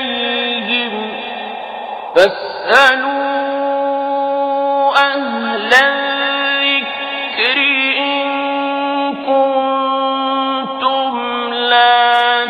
إليهم فاسألوا أهل الذكر إن كنتم لا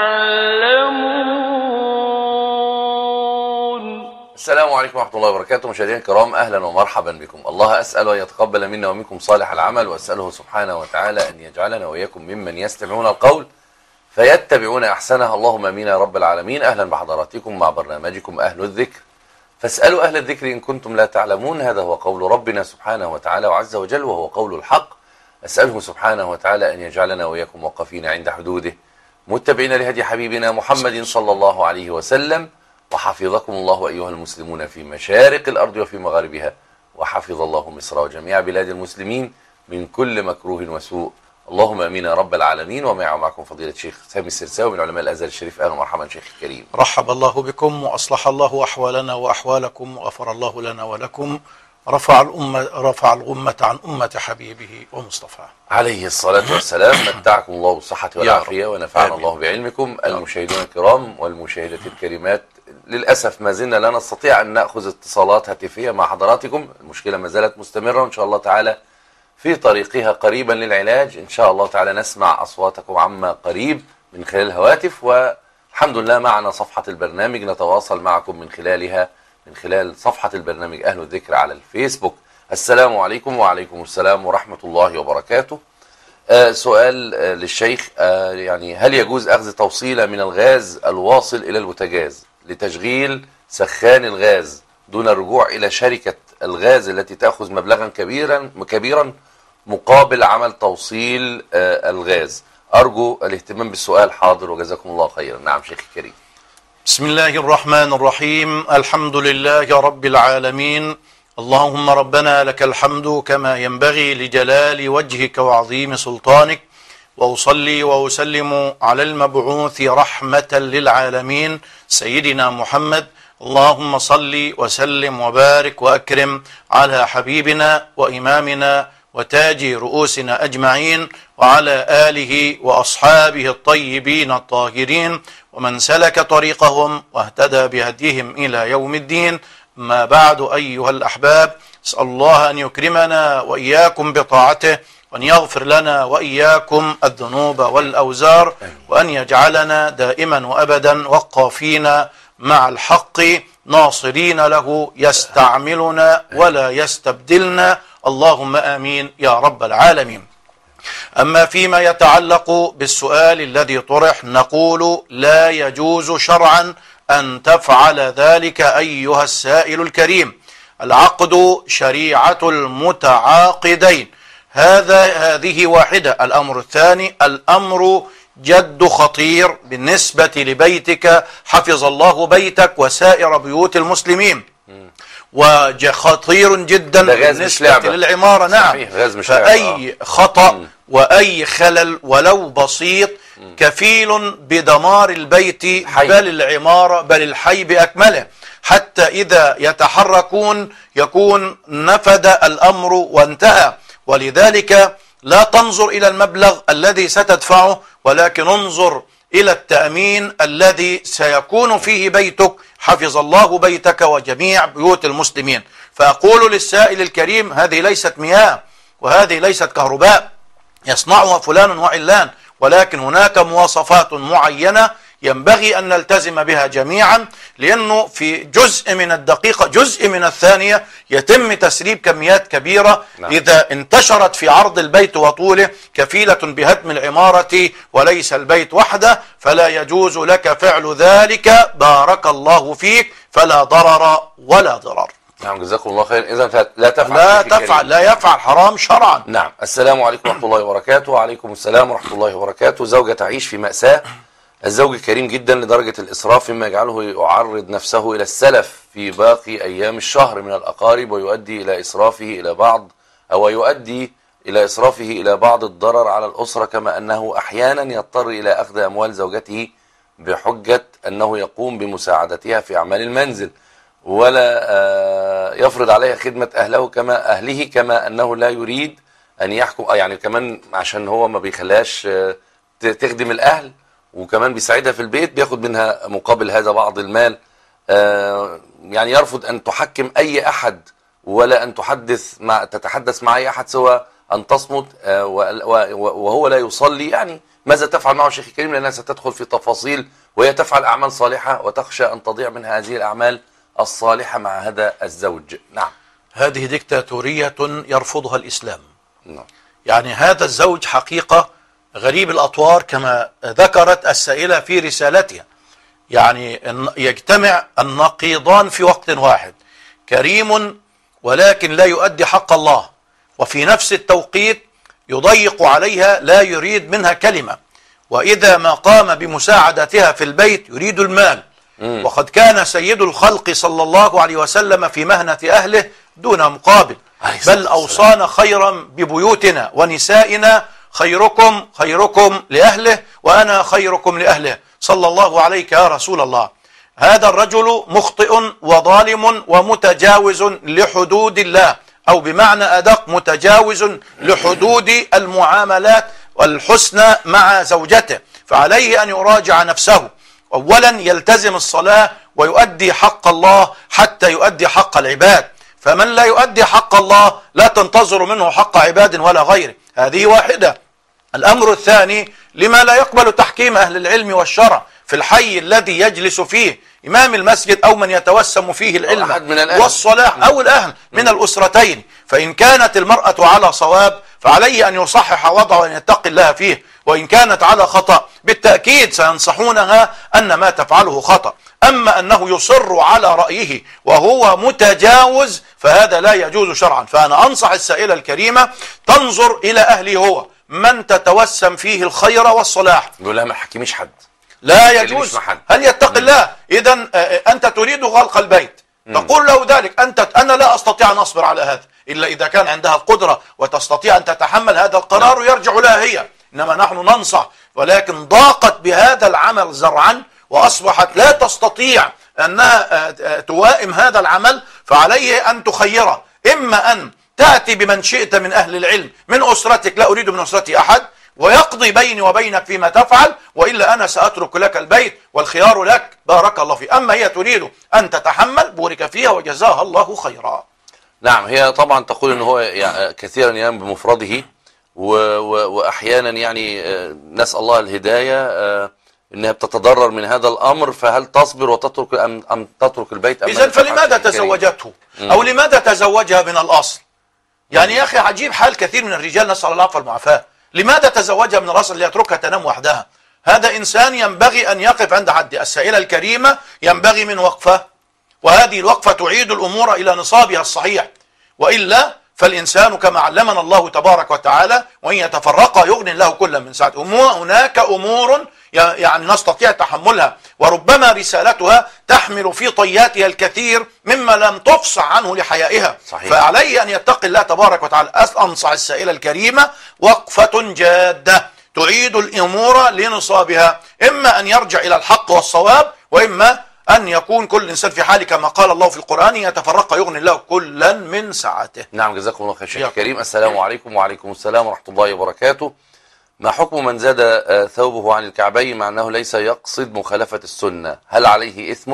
تعلمون. السلام عليكم ورحمة الله وبركاته. مشاهدينا الكرام، أهلا ومرحبا بكم. الله أسأل أن يتقبل منا ومنكم صالح العمل، وأسأله سبحانه وتعالى أن يجعلنا وإياكم ممن يستمعون القول فيتبعون أحسنه. اللهم آمين يا رب العالمين. أهلا بحضراتكم مع برنامجكم أهل الذكر، فاسألوا أهل الذكر إن كنتم لا تعلمون. هذا هو قول ربنا سبحانه وتعالى وعز وجل، وهو قول الحق. أسأله سبحانه وتعالى أن يجعلنا وإياكم وقفين عند حدوده، متبعين لهدي حبيبنا محمد صلى الله عليه وسلم. وحفظكم الله أيها المسلمون في مشارق الأرض وفي مغاربها، وحفظ الله مصر وجميع بلاد المسلمين من كل مكروه وسوء. اللهم امين يا رب العالمين. ومعكم فضيلة الشيخ سامي السرساوي من علماء الازهر الشريف. اهلا ومرحبا شيخ الكريم. رحب الله بكم واصلح الله احوالنا واحوالكم وغفر الله لنا ولكم. رفع الغمة عن أمة حبيبه ومصطفى عليه الصلاة والسلام. متعكم الله بالصحة والعافية ونفعنا الله بعلمكم. المشاهدون الكرام والمشاهدات الكريمات، للأسف ما زلنا لا نستطيع أن نأخذ اتصالات هاتفية مع حضراتكم. المشكلة ما زالت مستمرة، وإن شاء الله تعالى في طريقها قريبا للعلاج. إن شاء الله تعالى نسمع أصواتكم عما قريب من خلال الهواتف، والحمد لله معنا صفحة البرنامج نتواصل معكم من خلالها، من خلال صفحة البرنامج أهل الذكر على الفيسبوك. السلام عليكم. وعليكم السلام ورحمة الله وبركاته. سؤال للشيخ، يعني هل يجوز أخذ توصيلة من الغاز الواصل إلى البوتاجاز لتشغيل سخان الغاز دون الرجوع إلى شركة الغاز التي تأخذ مبلغا كبيرا مقابل عمل توصيل الغاز؟ أرجو الاهتمام بالسؤال. حاضر وجزاكم الله خيرا. نعم شيخ الكريم. بسم الله الرحمن الرحيم. الحمد لله رب العالمين. اللهم ربنا لك الحمد كما ينبغي لجلال وجهك وعظيم سلطانك، وأصلي وأسلم على المبعوث رحمة للعالمين سيدنا محمد. اللهم صل وسلم وبارك وأكرم على حبيبنا وإمامنا وتاج رؤوسنا أجمعين، وعلى آله وأصحابه الطيبين الطاهرين ومن سلك طريقهم واهتدى بهديهم إلى يوم الدين. ما بعد أيها الأحباب، أسأل الله أن يكرمنا وإياكم بطاعته، وأن يغفر لنا وإياكم الذنوب والأوزار، وأن يجعلنا دائما وأبدا وقافين مع الحق ناصرين له، يستعملنا ولا يستبدلنا. اللهم آمين يا رب العالمين. أما فيما يتعلق بالسؤال الذي طرح، نقول لا يجوز شرعا أن تفعل ذلك أيها السائل الكريم. العقد شريعة المتعاقدين، هذه واحدة. الأمر الثاني، الأمر جد خطير بالنسبة لبيتك، حفظ الله بيتك وسائر بيوت المسلمين، وخطير جدا بالنسبة للعمارة. نعم، فأي خطأ وأي خلل ولو بسيط كفيل بدمار البيت، بل العمارة بل الحي بأكمله، حتى إذا يتحركون يكون نفد الأمر وانتهى. ولذلك لا تنظر إلى المبلغ الذي ستدفعه، ولكن انظر إلى التأمين الذي سيكون فيه بيتك، حفظ الله بيتك وجميع بيوت المسلمين. فأقول للسائل الكريم، هذه ليست مياه وهذه ليست كهرباء يصنعها فلان وعلان، ولكن هناك مواصفات معينة ينبغي أن نلتزم بها جميعا، لأنه في جزء من الدقيقة، جزء من الثانية، يتم تسريب كميات كبيرة. إذا انتشرت في عرض البيت وطوله كفيلة بهدم العمارة وليس البيت وحده، فلا يجوز لك فعل ذلك. بارك الله فيك. فلا ضرر ولا ضرر. نعم جزاكم الله خير. إذا لا يفعل حرام شرعا. نعم. السلام عليكم ورحمة الله وبركاته. وعليكم السلام ورحمة الله وبركاته. زوجة تعيش في مأساة، الزوج كريم جدا لدرجة الإسراف، مما يجعله يعرض نفسه إلى السلف في باقي أيام الشهر من الأقارب، ويؤدي إلى إسرافه إلى بعض الضرر على الأسرة، كما أنه أحيانا يضطر إلى أخذ أموال زوجته بحجة أنه يقوم بمساعدتها في أعمال المنزل، ولا يفرض عليها خدمة أهله كما أنه لا يريد أن يحكم، يعني كمان عشان هو ما بيخلاش تخدم الأهل، وكمان بيساعدها في البيت، بياخد منها مقابل هذا بعض المال. يعني يرفض أن تحكم أي أحد ولا أن تتحدث مع أي أحد سوى أن تصمت، وهو لا يصلي. يعني ماذا تفعل معه شيخ الكريم؟ لأنها ستدخل في تفاصيل، وهي تفعل أعمال صالحة وتخشى أن تضيع من هذه الأعمال الصالحة مع هذا الزوج. نعم، هذه ديكتاتورية يرفضها الإسلام. نعم. يعني هذا الزوج حقيقة غريب الأطوار كما ذكرت السائلة في رسالتها. يعني يجتمع النقيضان في وقت واحد، كريم ولكن لا يؤدي حق الله، وفي نفس التوقيت يضيق عليها لا يريد منها كلمة، وإذا ما قام بمساعدتها في البيت يريد المال. وقد كان سيد الخلق صلى الله عليه وسلم في مهنة أهله دون مقابل، بل أوصانا خيرا ببيوتنا ونسائنا: خيركم خيركم لأهله وأنا خيركم لأهله، صلى الله عليك يا رسول الله. هذا الرجل مخطئ وظالم ومتجاوز لحدود الله، أو بمعنى أدق متجاوز لحدود المعاملات والحسنى مع زوجته، فعليه أن يراجع نفسه. أولا يلتزم الصلاة ويؤدي حق الله حتى يؤدي حق العباد، فمن لا يؤدي حق الله لا تنتظر منه حق عباد ولا غيره. هذه واحدة. الأمر الثاني: لما لا يقبل تحكيم أهل العلم والشرع في الحي الذي يجلس فيه إمام المسجد أو من يتوسم فيه العلم والصلاح أو الأهل من الأسرتين؟ فإن كانت المرأة على صواب فعليه أن يصحح وضعه وأن يتقي الله فيه، وإن كانت على خطأ بالتأكيد سينصحونها أن ما تفعله خطأ. أما أنه يصر على رأيه وهو متجاوز فهذا لا يجوز شرعا. فأنا أنصح السائلة الكريمة تنظر إلى أهله هو، من تتوسم فيه الخير والصلاح. يقول لها ما حكيميش حد، لا يجوز. هل يتقي الله؟ إذا أنت تريد غلق البيت، تقول له ذلك: أنا لا أستطيع أن أصبر على هذا، إلا إذا كان عندها القدرة وتستطيع أن تتحمل هذا القرار يرجع لها هي. إنما نحن ننصح، ولكن ضاقت بهذا العمل زرعا وأصبحت لا تستطيع أنها توائم هذا العمل، فعليه أن تخيره: إما أن تأتي بمن شئت من أهل العلم من أسرتك، لا أريد من أسرتي أحد، ويقضي بيني وبينك فيما تفعل، وإلا أنا سأترك لك البيت والخيار لك، بارك الله فيه. أما هي تريد أن تتحمل، بورك فيها وجزاها الله خيرا. نعم، هي طبعا تقول أنه هو كثيرا ينام بمفرده، وأحيانا يعني نسأل الله الهداية، إنها بتتضرر من هذا الأمر. فهل تصبر وتترك أم تترك البيت؟ إذن فلماذا تزوجته؟ أو لماذا تزوجها من الأصل؟ يعني يا أخي عجيب حال كثير من الرجال، نسأل الله العفو والعافية. لماذا تزوجها من الأصل ليتركها تنام وحدها؟ هذا إنسان ينبغي أن يقف عند حد. السائلة الكريمة ينبغي من وقفة، وهذه الوقفة تعيد الأمور إلى نصابها الصحيح، وإلا فالإنسان كما علمنا الله تبارك وتعالى: وإن يتفرقا يغني الله كلا من سعته. هناك أمور يعني نستطيع تحملها، وربما رسالتها تحمل في طياتها الكثير مما لم تفصح عنه لحيائها. صحيح. فعليه أن يتقي الله تبارك وتعالى. أنصح السائلة الكريمة وقفة جادة تعيد الأمور لنصابها، إما أن يرجع إلى الحق والصواب، وإما أن يكون كل إنسان في حاله كما قال الله في القرآن: يتفرق يغني الله كلا من سعته. نعم، جزاكم الله خير شيخ الكريم. السلام عليكم. وعليكم السلام ورحمة الله وبركاته. ما حكم من زاد ثوبه عن الكعبين مع أنه ليس يقصد مخالفة السنة؟ هل عليه إثم؟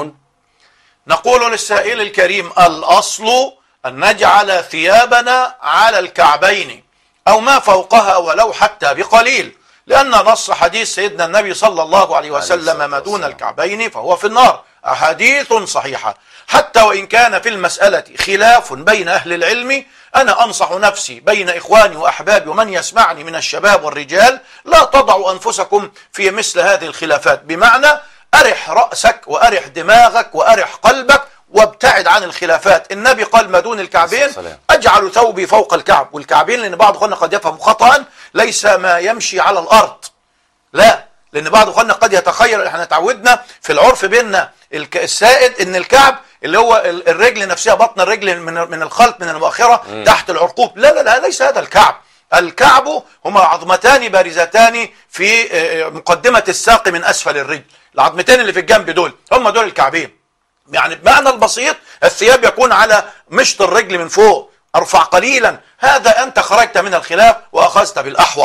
نقول للسائل الكريم: الأصل أن نجعل ثيابنا على الكعبين أو ما فوقها ولو حتى بقليل، لأن نص حديث سيدنا النبي صلى الله عليه وسلم: ما دون الكعبين فهو في النار. أحاديث صحيحة. حتى وإن كان في المسألة خلاف بين أهل العلم، أنا أنصح نفسي بين إخواني وأحبابي ومن يسمعني من الشباب والرجال: لا تضعوا أنفسكم في مثل هذه الخلافات، بمعنى أرح رأسك وأرح دماغك وأرح قلبك وابتعد عن الخلافات. النبي قال: ما دون الكعبين أجعل ثوبي فوق الكعب. والكعبين لأن بعض أخواننا قد يفهم خطأ ليس ما يمشي على الأرض، لا، لأن بعض أخواننا قد يتخيل. احنا تعودنا في العرف بيننا السائد ان الكعب اللي هو الرجل نفسها، بطن الرجل من الخلف من المؤخرة تحت العرقوب. لا لا لا، ليس هذا الكعب. الكعب هما عظمتان بارزتان في مقدمة الساق من أسفل الرجل. العظمتين اللي في الجنب دول هم دول الكعبين. يعني بمعنى البسيط الثياب يكون على مشط الرجل من فوق، ارفع قليلا. هذا أنت خرجت من الخلاف وأخذت بالأحوط.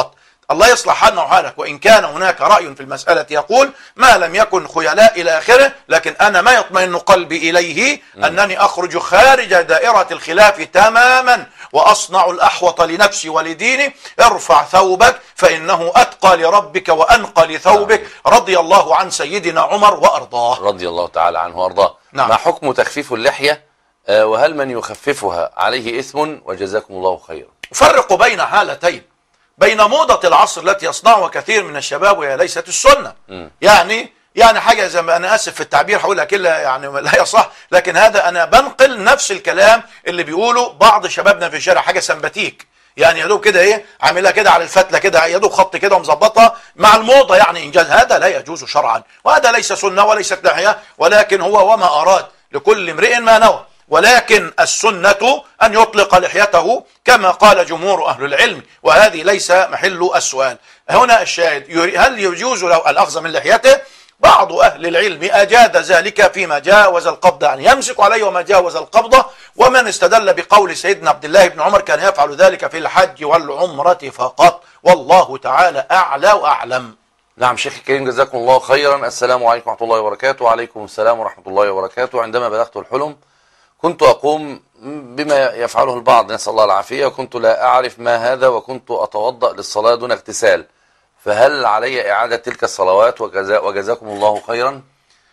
الله يصلح حالنا وحالك. وإن كان هناك رأي في المسألة يقول ما لم يكن خيلاء إلى آخره، لكن أنا ما يطمئن قلبي إليه أنني أخرج خارج دائرة الخلاف تماما وأصنع الأحوط لنفسي ولديني. ارفع ثوبك فإنه أتقى لربك وأنقى لثوبك. رضي الله عن سيدنا عمر وأرضاه. رضي الله تعالى عنه وأرضاه. نعم. ما حكم تخفيف اللحية، وهل من يخففها عليه إثم؟ وجزاكم الله خيرا. فرق بين حالتين، بين موضة العصر التي يصنعها كثير من الشباب وهي ليست السنة. يعني حاجة زي ما أنا آسف في التعبير هقولها كده يعني لا يصح، لكن هذا أنا بنقل نفس الكلام اللي بيقوله بعض شبابنا في الشارع، حاجة سمباتيك يعني يا دوب كده ايه عاملها كده على الفتله كده يا دوب خط كده ومظبطها مع الموضه يعني انجاز. هذا لا يجوز شرعا، وهذا ليس سنه وليست لحيه، ولكن هو وما اراد لكل امرئ ما نوى. ولكن السنه ان يطلق لحيته كما قال جمهور اهل العلم، وهذه ليس محل السؤال. هنا الشاهد هل يجوز له الاخذ من لحيته؟ بعض أهل العلم أجاد ذلك فيما جاوز القبض، يعني يمسك عليه وما جاوز القبضة. ومن استدل بقول سيدنا عبد الله بن عمر كان يفعل ذلك في الحج والعمرة فقط، والله تعالى أعلى وأعلم. نعم شيخ الكريم جزاكم الله خيرا. السلام عليكم ورحمة الله وبركاته. وعليكم السلام ورحمة الله وبركاته. عندما بلغت الحلم كنت أقوم بما يفعله البعض، نسأل الله العافية، وكنت لا أعرف ما هذا، وكنت أتوضأ للصلاة دون اغتسال، فهل علي إعادة تلك الصلوات؟ وجزاكم الله خيرا.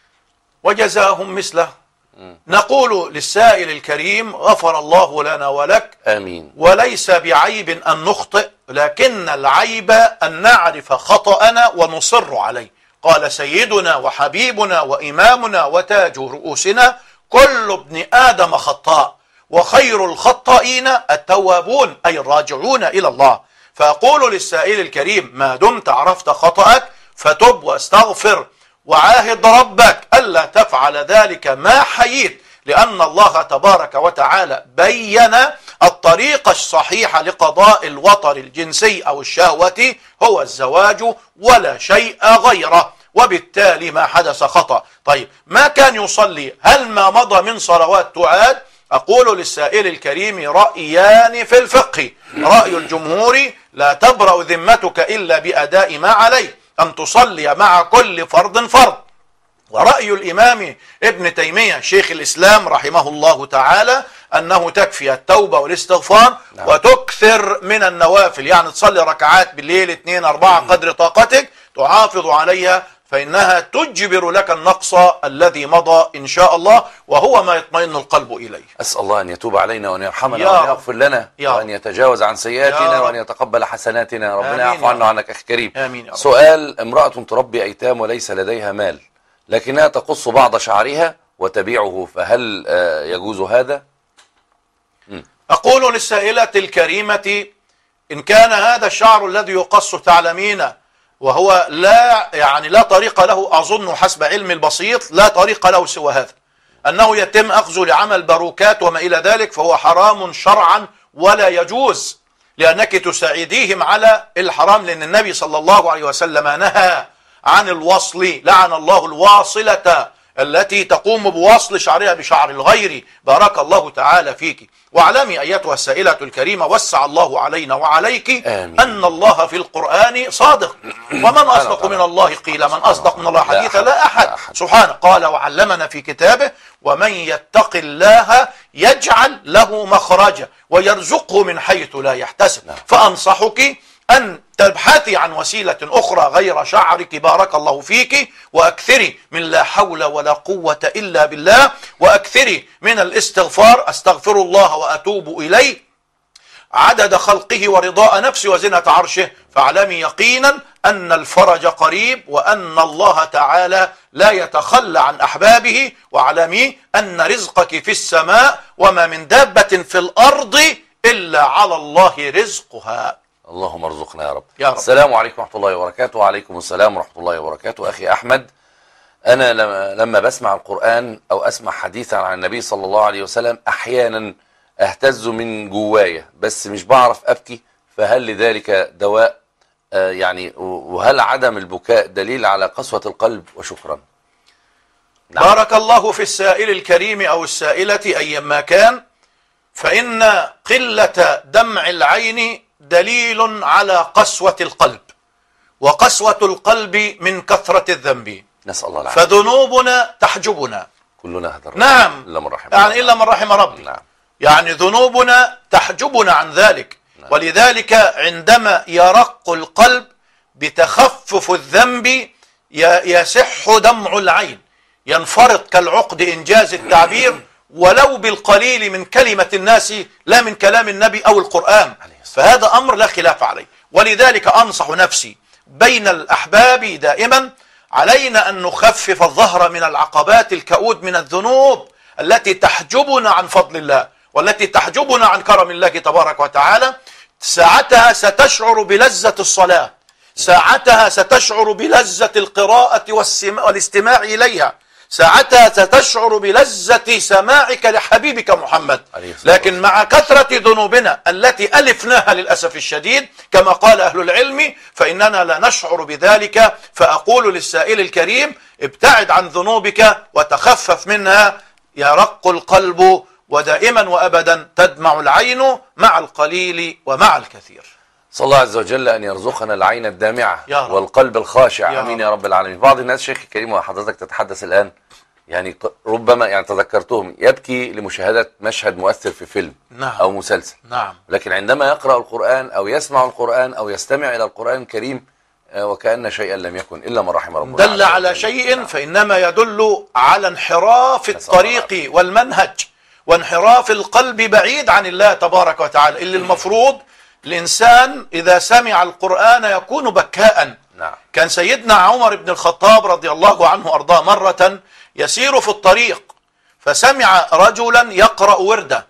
وجزاهم مثله. نقول للسائل الكريم غفر الله لنا ولك، آمين. وليس بعيب أن نخطئ، لكن العيب أن نعرف خطأنا ونصر عليه. قال سيدنا وحبيبنا وإمامنا وتاج رؤوسنا كل ابن آدم خطاء وخير الخطائين التوابون، أي الراجعون إلى الله. فأقول للسائل الكريم ما دمت عرفت خطأك فتب واستغفر، وعاهد ربك ألا تفعل ذلك ما حييت، لأن الله تبارك وتعالى بين الطريقة الصحيحة لقضاء الوطر الجنسي أو الشهوة هو الزواج ولا شيء غيره، وبالتالي ما حدث خطأ. طيب ما كان يصلي، هل ما مضى من صلوات تعاد؟ أقول للسائل الكريم رأيان في الفقه. رأي الجمهور لا تبرأ ذمتك إلا بأداء ما عليك، أن تصلي مع كل فرض فرض. ورأي الإمام ابن تيمية شيخ الإسلام رحمه الله تعالى أنه تكفي التوبة والاستغفار وتكثر من النوافل، يعني تصلي ركعات بالليل 2 4 قدر طاقتك تحافظ عليها، فإنها تجبر لك النقص الذي مضى إن شاء الله، وهو ما يطمئن القلب إليه. أسأل الله أن يتوب علينا وأن يرحمنا وأن يغفر لنا وأن يتجاوز عن سيئاتنا وأن يتقبل حسناتنا. ربنا يعفو عنا وعنك أخي كريم. آمين. سؤال: امرأة تربي أيتام وليس لديها مال، لكنها تقص بعض شعرها وتبيعه، فهل يجوز هذا؟ أقول للسائلة الكريمة إن كان هذا الشعر الذي يقص تعلمين وهو لا طريق له، أظن حسب علم البسيط لا طريق له سوى هذا، أنه يتم أخذه لعمل باروكات وما إلى ذلك، فهو حرام شرعا ولا يجوز، لأنك تساعديهم على الحرام، لأن النبي صلى الله عليه وسلم نهى عن الوصل، لعن الله الواصلة التي تقوم بوصل شعرها بشعر الغير. بارك الله تعالى فيك. واعلمي أيتها السائلة الكريمة وسع الله علينا وعليك آمين. أن الله في القرآن صادق، ومن أصدق من الله قيل، من أصدق من الله حديثا لا أحد سبحانه. قال وعلمنا في كتابه ومن يتق الله يجعل له مخرجا ويرزقه من حيث لا يحتسب. فأنصحك أن تبحثي عن وسيلة أخرى غير شعرك بارك الله فيك، وأكثري من لا حول ولا قوة إلا بالله، وأكثري من الاستغفار، أستغفر الله وأتوب إليه عدد خلقه ورضاء نفسه وزنة عرشه. فاعلمي يقينا أن الفرج قريب، وأن الله تعالى لا يتخلى عن أحبابه. واعلمي أن رزقك في السماء، وما من دابة في الأرض إلا على الله رزقها. اللهم ارزقنا يا رب. يا رب. السلام عليكم ورحمة الله وبركاته. وعليكم السلام ورحمة الله وبركاته. أخي أحمد، أنا لما بسمع القرآن أو أسمع حديثا عن النبي صلى الله عليه وسلم أحيانا أهتز من جوايا، بس مش بعرف أبكي، فهل لذلك دواء؟ يعني وهل عدم البكاء دليل على قسوة القلب؟ وشكرا. نعم. بارك الله في السائل الكريم أو السائلة أيما كان، فإن قلة دمع العين دليل على قسوة القلب. وقسوة القلب من كثرة الذنب. نسأل الله العافية. فذنوبنا تحجبنا. كلنا هذا الرجل. نعم. إلا من رحم يعني إلا من رحم ربي. نعم. يعني ذنوبنا تحجبنا عن ذلك. نعم. ولذلك عندما يرق القلب بتخفف الذنب يسح دمع العين، ينفرط كالعقد إنجاز التعبير، ولو بالقليل من كلمة الناس لا من كلام النبي أو القرآن. فهذا أمر لا خلاف عليه. ولذلك أنصح نفسي بين الأحباب دائما علينا أن نخفف الظهر من العقبات الكؤود من الذنوب التي تحجبنا عن فضل الله والتي تحجبنا عن كرم الله تبارك وتعالى. ساعتها ستشعر بلذة الصلاة، ساعتها ستشعر بلذة القراءة والاستماع إليها، ساعتها ستشعر بلذة سماعك لحبيبك محمد. لكن مع كثرة ذنوبنا التي ألفناها للأسف الشديد كما قال أهل العلم فإننا لا نشعر بذلك. فأقول للسائل الكريم ابتعد عن ذنوبك وتخفف منها، يرق القلب ودائما وأبدا تدمع العين مع القليل ومع الكثير. صلى الله عز وجل أن يرزقنا العين الدامعة والقلب الخاشع. آمين يا رب العالمين. بعض الناس شيخ الكريم وحضرتك تتحدث الآن يعني ربما يعني تذكرتهم يبكي لمشاهدة مشهد مؤثر في فيلم أو مسلسل. لكن عندما يقرأ القرآن أو يسمع القرآن أو يستمع إلى القرآن الكريم وكأن شيئا لم يكن إلا من رحم ربنا. دل على شيء فإنما يدل على انحراف الطريق والمنهج وانحراف القلب بعيد عن الله تبارك وتعالى، اللي المفروض الإنسان إذا سمع القرآن يكون بكاء. كان سيدنا عمر بن الخطاب رضي الله عنه أرضاه مرة يسير في الطريق فسمع رجلا يقرأ ورده: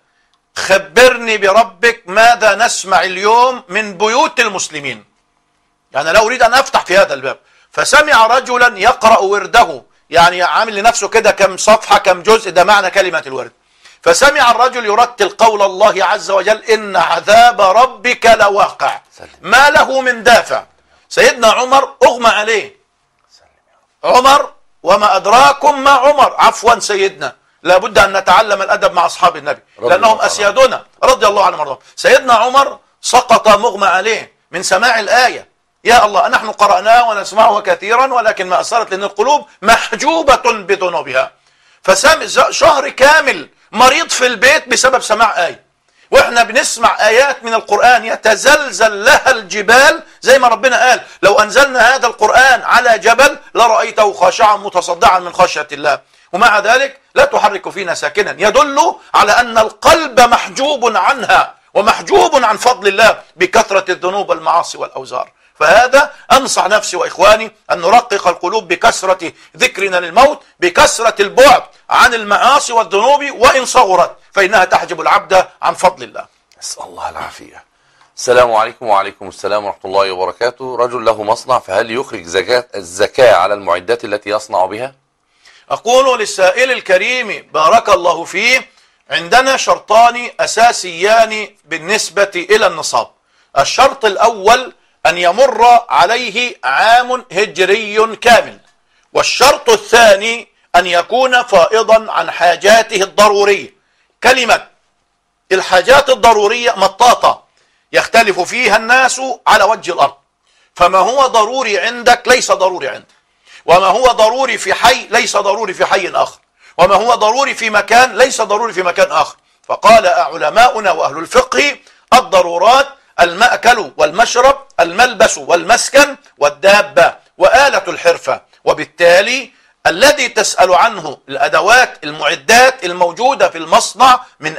خبرني بربك ماذا نسمع اليوم من بيوت المسلمين. يعني لا أريد أن أفتح في هذا الباب. فسمع رجلا يقرأ ورده، يعني عامل لنفسه كده كم صفحة كم جزء، ده معنى كلمة الورد. فسمع الرجل يرتل قول الله عز وجل: إن عذاب ربك لواقع ما له من دافع. سيدنا عمر أغمى عليه. عمر وما أدراكم ما عمر، عفوا سيدنا، لابد أن نتعلم الأدب مع أصحاب النبي لأنهم أسيادنا رضي الله عنهم وارضاهم. سيدنا عمر سقط مغمى عليه من سماع الآية. يا الله، نحن قرأناه ونسمعه كثيرا ولكن ما أثرت لأن القلوب محجوبة بذنوبها. شهر كامل مريض في البيت بسبب سماع آية، واحنا بنسمع آيات من القرآن يتزلزل لها الجبال زي ما ربنا قال: لو أنزلنا هذا القرآن على جبل لرأيته خاشعا متصدعا من خشية الله. ومع ذلك لا تحرك فينا ساكنا، يدل على أن القلب محجوب عنها ومحجوب عن فضل الله بكثرة الذنوب والمعاصي والأوزار. فهذا أنصح نفسي وإخواني أن نرقق القلوب بكثرة ذكرنا للموت، بكثرة البعد عن المعاصي والذنوب، وإن صغرت فإنها تحجب العبد عن فضل الله. نسأل الله العافية. السلام عليكم. وعليكم السلام ورحمة الله وبركاته. رجل له مصنع، فهل يخرج الزكاة على المعدات التي يصنع بها؟ أقول للسائل الكريم بارك الله فيه: عندنا شرطان أساسيان بالنسبة إلى النصاب. الشرط الأول أن يمر عليه عام هجري كامل، والشرط الثاني أن يكون فائضا عن حاجاته الضرورية. كلمة الحاجات الضرورية مطاطة يختلف فيها الناس على وجه الأرض، فما هو ضروري عندك ليس ضروري عندك، وما هو ضروري في حي ليس ضروري في حي آخر، وما هو ضروري في مكان ليس ضروري في مكان آخر. فقال علماؤنا وأهل الفقه: الضرورات المأكل والمشرب، الملبس والمسكن، والدابة وآلة الحرفة. وبالتالي الذي تسأل عنه الأدوات المعدات الموجودة في المصنع من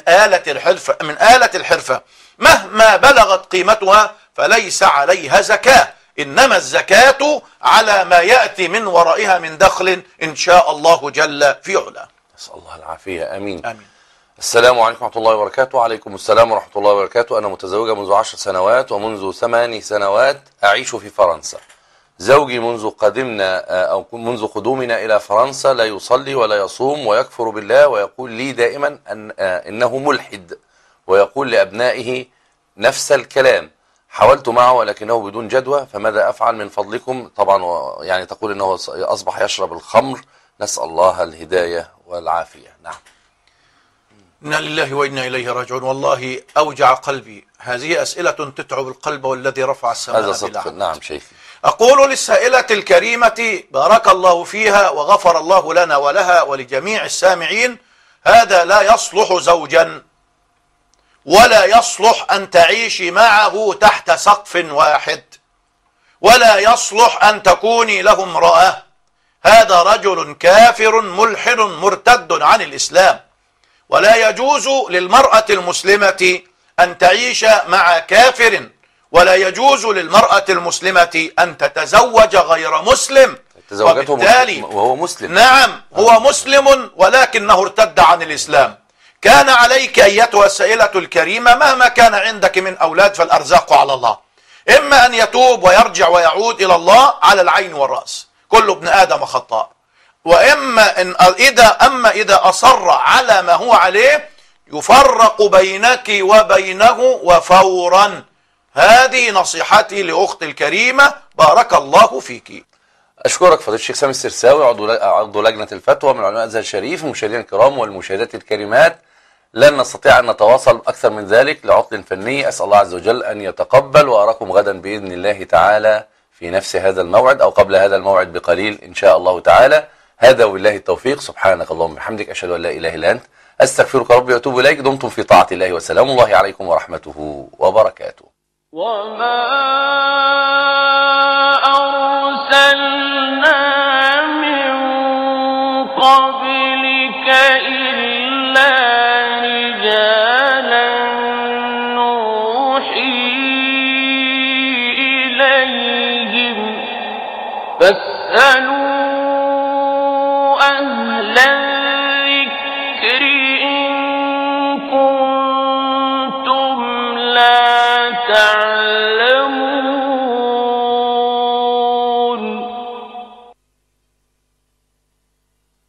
آلة الحرفة مهما بلغت قيمتها فليس عليها زكاة، إنما الزكاة على ما يأتي من ورائها من دخل إن شاء الله جل في علاه. نسأل الله العافية. آمين. آمين. السلام عليكم ورحمة الله وبركاته. وعليكم السلام ورحمة الله وبركاته. أنا متزوجة منذ 10 سنوات، ومنذ 8 سنوات أعيش في فرنسا. زوجي منذ منذ قدومنا إلى فرنسا لا يصلي ولا يصوم ويكفر بالله، ويقول لي دائما إنه ملحد، ويقول لأبنائه نفس الكلام. حاولت معه ولكنه بدون جدوى، فماذا أفعل من فضلكم؟ طبعا يعني تقول إنه أصبح يشرب الخمر. نسأل الله الهداية والعافية. نعم. إنا لله وإنا إليه راجعون. والله أوجع قلبي، هذه أسئلة تتعب القلب والذي رفع السماء بلا. نعم شيخي. أقول للسائلة الكريمة بارك الله فيها وغفر الله لنا ولها ولجميع السامعين: هذا لا يصلح زوجا، ولا يصلح أن تعيشي معه تحت سقف واحد، ولا يصلح أن تكوني له امرأة. هذا رجل كافر ملحد مرتد عن الإسلام، ولا يجوز للمرأة المسلمة أن تعيش مع كافر، ولا يجوز للمرأة المسلمة أن تتزوج غير مسلم. وبالتالي وهو مسلم. نعم، هو مسلم ولكنه ارتد عن الإسلام. كان عليك أيتها السائلة الكريمة مهما كان عندك من أولاد فالأرزاق على الله، إما أن يتوب ويرجع ويعود إلى الله على العين والرأس، كل ابن آدم خطاء، وإما إذا أصر على ما هو عليه يفرق بينك وبينه وفورا. هذه نصيحتي لأختي الكريمة، بارك الله فيك. أشكرك فضيلة الشيخ سامي السرساوي، عضو لجنة الفتوى من علماء الأزهر الشريف. مشاهدينا الكرام والمشاهدات الكريمات، لن نستطيع أن نتواصل أكثر من ذلك لعطل فني، أسأل الله عز وجل أن يتقبل، وأراكم غدا بإذن الله تعالى في نفس هذا الموعد أو قبل هذا الموعد بقليل إن شاء الله تعالى. هذا وبالله التوفيق. سبحانك اللهم وبحمدك، أشهد أن لا إله إلا أنت، أستغفرك ربي وأتوب إليك. دمتم في طاعة الله، وسلام الله عليكم ورحمته وبركاته. وما أرسلنا من قبلك إلا رجالا نوحي إليهم فاسألوا